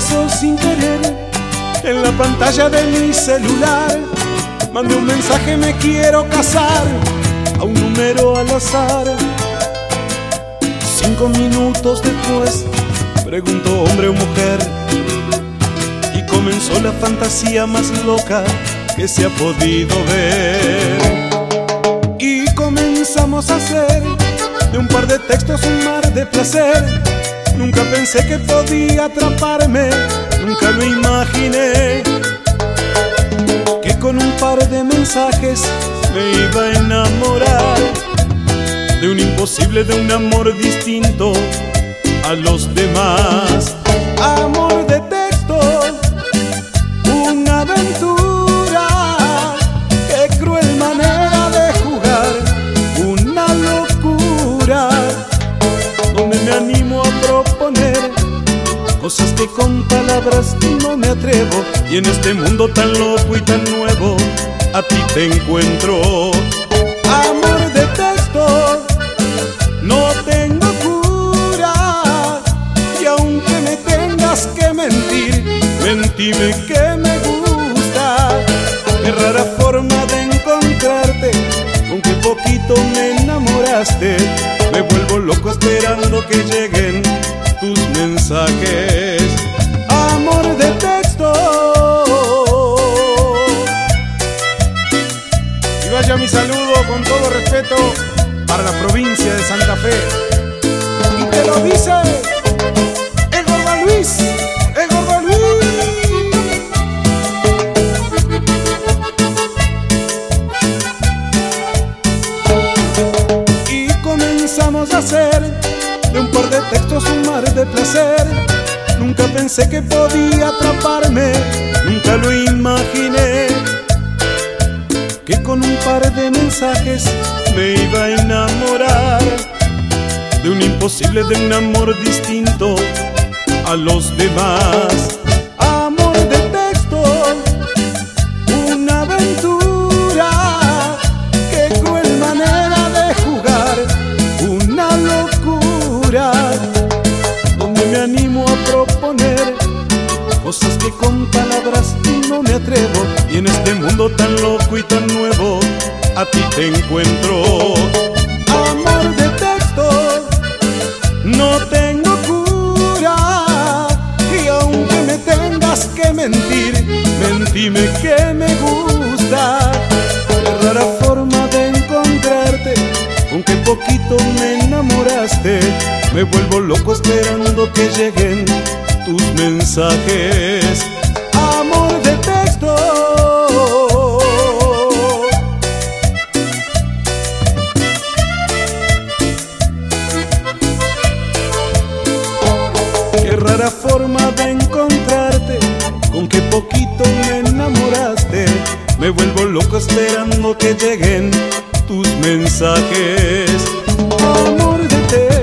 eso sin querer, en la pantalla de mi celular mandé un mensaje: me quiero casar, a un número al azar. 5 minutos después preguntó hombre o mujer, y comenzó la fantasía más loca que se ha podido ver. Y comenzamos a hacer de un par de textos un mar de placer. Nunca pensé que podía atraparme, nunca lo imaginé, que con un par de mensajes me iba a enamorar de un imposible, de un amor distinto a los demás. Amor de texto, una aventura, qué cruel manera de jugar, una locura, donde me animo a proponer cosas que con palabras no me atrevo. Y en este mundo tan loco y tan nuevo, a ti te encuentro. Amor de texto, no tengo cura, y aunque me tengas que mentir, mentime que me gusta. Qué rara forma de encontrarte, con qué poquito me enamoraste. Me vuelvo loco esperando que lleguen tus mensajes. Amor de texto. Y vaya mi saludo con todo respeto para la provincia de Santa Fe. Y te lo dice el Gordo Luis, el Gordo Luis. Y comenzamos a hacer de un par de textos un mar de placer. Nunca pensé que podía atraparme, nunca lo imaginé, que con un par de mensajes me iba a enamorar de un imposible, de un amor distinto a los demás. Amor de texto, una aventura, qué cruel manera de jugar, una locura, donde me animo a proponer cosas que con palabras no me atrevo. Y en este mundo tan loco y tan nuevo, a ti te encuentro. Amor de texto, no tengo cura, y aunque me tengas que mentir, mentime que me gusta. Qué rara forma de encontrarte, con qué poquito me enamoraste. Me vuelvo loco esperando que lleguen tus mensajes. Amor de texto. Qué rara forma de encontrarte, con qué poquito me enamoraste. Me vuelvo loco esperando que lleguen tus mensajes. Amor de texto.